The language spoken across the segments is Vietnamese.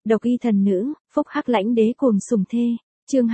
Độc y thần nữ, phúc hắc lãnh đế cuồng sủng thê. Chương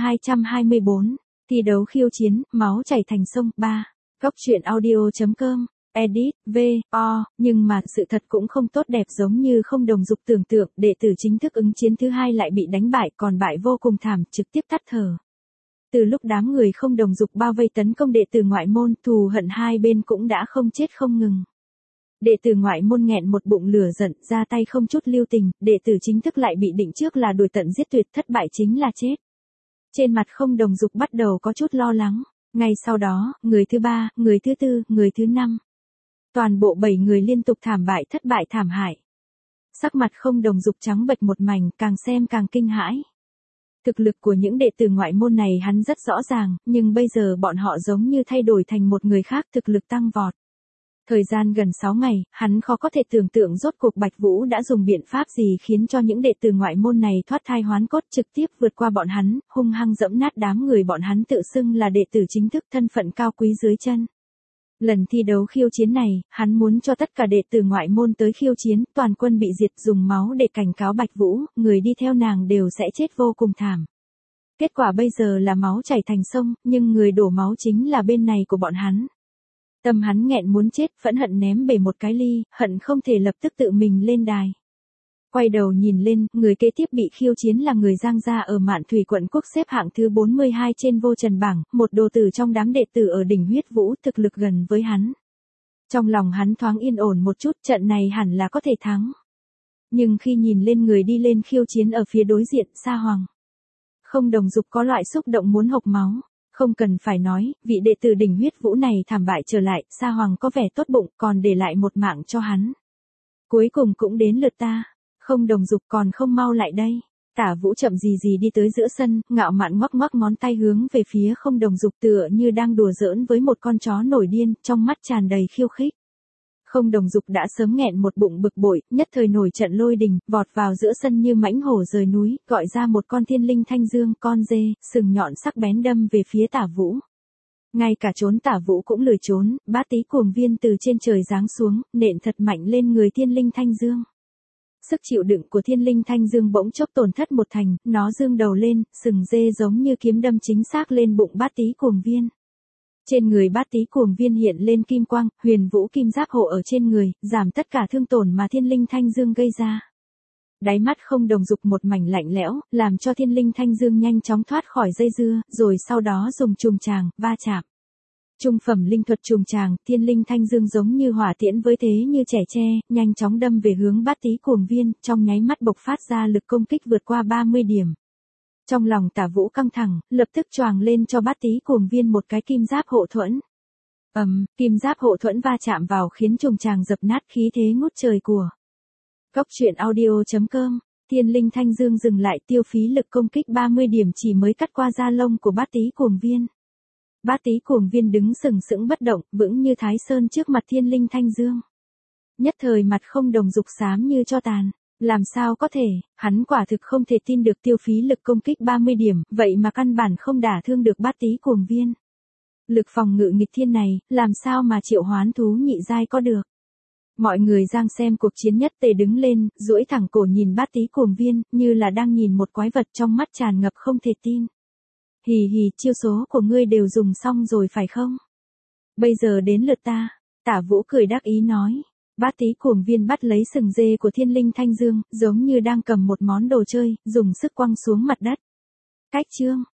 224. Thi đấu khiêu chiến, máu chảy thành sông 3. Góc truyện audio.com. Edit, V.O. Nhưng mà sự thật cũng không tốt đẹp giống như Không Đồng Dục tưởng tượng, đệ tử chính thức ứng chiến thứ hai lại bị đánh bại, còn bại vô cùng thảm, trực tiếp tắt thở. Từ lúc đám người Không Đồng Dục bao vây tấn công đệ tử ngoại môn, thù hận hai bên cũng đã không chết không ngừng. Đệ tử ngoại môn nghẹn một bụng lửa giận, ra tay không chút lưu tình, đệ tử chính thức lại bị định trước là đuổi tận giết tuyệt, thất bại chính là chết. Trên mặt Không Đồng Dục bắt đầu có chút lo lắng, ngay sau đó, người thứ ba, người thứ tư, người thứ năm. Toàn bộ 7 người liên tục thảm bại, thất bại thảm hại. Sắc mặt Không Đồng Dục trắng bệch một mảnh, càng xem càng kinh hãi. Thực lực của những đệ tử ngoại môn này hắn rất rõ ràng, nhưng bây giờ bọn họ giống như thay đổi thành một người khác, thực lực tăng vọt. Thời gian gần 6 ngày, hắn khó có thể tưởng tượng rốt cuộc Bạch Vũ đã dùng biện pháp gì khiến cho những đệ tử ngoại môn này thoát thai hoán cốt, trực tiếp vượt qua bọn hắn, hung hăng dẫm nát đám người bọn hắn tự xưng là đệ tử chính thức, thân phận cao quý dưới chân. Lần thi đấu khiêu chiến này, hắn muốn cho tất cả đệ tử ngoại môn tới khiêu chiến, toàn quân bị diệt, dùng máu để cảnh cáo Bạch Vũ, người đi theo nàng đều sẽ chết vô cùng thảm. Kết quả bây giờ là máu chảy thành sông, nhưng người đổ máu chính là bên này của bọn hắn. Tâm hắn nghẹn muốn chết, phẫn hận ném bể một cái ly, hận không thể lập tức tự mình lên đài. Quay đầu nhìn lên, người kế tiếp bị khiêu chiến là người Giang gia ở Mạn Thủy quận quốc, xếp hạng thứ 42 trên vô trần bảng, một đồ tử trong đám đệ tử ở đỉnh huyết vũ, thực lực gần với hắn. Trong lòng hắn thoáng yên ổn một chút, trận này hẳn là có thể thắng. Nhưng khi nhìn lên người đi lên khiêu chiến ở phía đối diện, Sa Hoàng, Không Đồng Dục có loại xúc động muốn hộc máu. Không cần phải nói, vị đệ tử đỉnh huyết vũ này thảm bại trở lại, Sa Hoàng có vẻ tốt bụng, còn để lại một mạng cho hắn. Cuối cùng cũng đến lượt ta. Không Đồng Dục còn không mau lại đây. Tả Vũ chậm gì gì đi tới giữa sân, ngạo mạn ngoắc ngoắc ngón tay hướng về phía Không Đồng Dục, tựa như đang đùa giỡn với một con chó nổi điên, trong mắt tràn đầy khiêu khích. Không Đồng Dục đã sớm nghẹn một bụng bực bội, nhất thời nổi trận lôi đình, vọt vào giữa sân như mãnh hổ rời núi, gọi ra một con thiên linh thanh dương, con dê, sừng nhọn sắc bén đâm về phía Tả Vũ. Ngay cả trốn Tả Vũ cũng lười trốn, bát tí cuồng viên từ trên trời giáng xuống, nện thật mạnh lên người thiên linh thanh dương. Sức chịu đựng của thiên linh thanh dương bỗng chốc tổn thất một thành, nó dương đầu lên, sừng dê giống như kiếm đâm chính xác lên bụng bát tí cuồng viên. Trên người bát tí cuồng viên hiện lên kim quang, huyền vũ kim giáp hộ ở trên người, giảm tất cả thương tổn mà thiên linh thanh dương gây ra. Đáy mắt Không Đồng Dục một mảnh lạnh lẽo, làm cho thiên linh thanh dương nhanh chóng thoát khỏi dây dưa, rồi sau đó dùng trùng tràng, va chạm. Trung phẩm linh thuật trùng tràng, thiên linh thanh dương giống như hỏa tiễn với thế như trẻ tre, nhanh chóng đâm về hướng bát tí cuồng viên, trong nháy mắt bộc phát ra lực công kích vượt qua 30 điểm. Trong lòng Tả Vũ căng thẳng, lập tức choàng lên cho bát tí cuồng viên một cái kim giáp hộ thuẫn. Kim giáp hộ thuẫn va chạm vào khiến trùng tràng dập nát, khí thế ngút trời của. Góc truyện audio.com. Thiên linh thanh dương dừng lại, tiêu phí lực công kích 30 điểm chỉ mới cắt qua da lông của bát tí cuồng viên. Bát tí cuồng viên đứng sừng sững bất động, vững như Thái Sơn trước mặt thiên linh thanh dương. Nhất thời mặt Không Đồng Dục xám như tro tàn. Làm sao có thể, hắn quả thực không thể tin được tiêu phí lực công kích 30 điểm, vậy mà căn bản không đả thương được bát tí cuồng viên. Lực phòng ngự nghịch thiên này, làm sao mà triệu hoán thú nhị giai có được. Mọi người Giang xem cuộc chiến nhất tề đứng lên, duỗi thẳng cổ nhìn bát tí cuồng viên, như là đang nhìn một quái vật, trong mắt tràn ngập không thể tin. Hì hì, chiêu số của ngươi đều dùng xong rồi phải không? Bây giờ đến lượt ta. Tả Vũ cười đắc ý nói. Bát tí cuồng viên bắt lấy sừng dê của thiên linh thanh dương, giống như đang cầm một món đồ chơi, dùng sức quăng xuống mặt đất. Cách chương.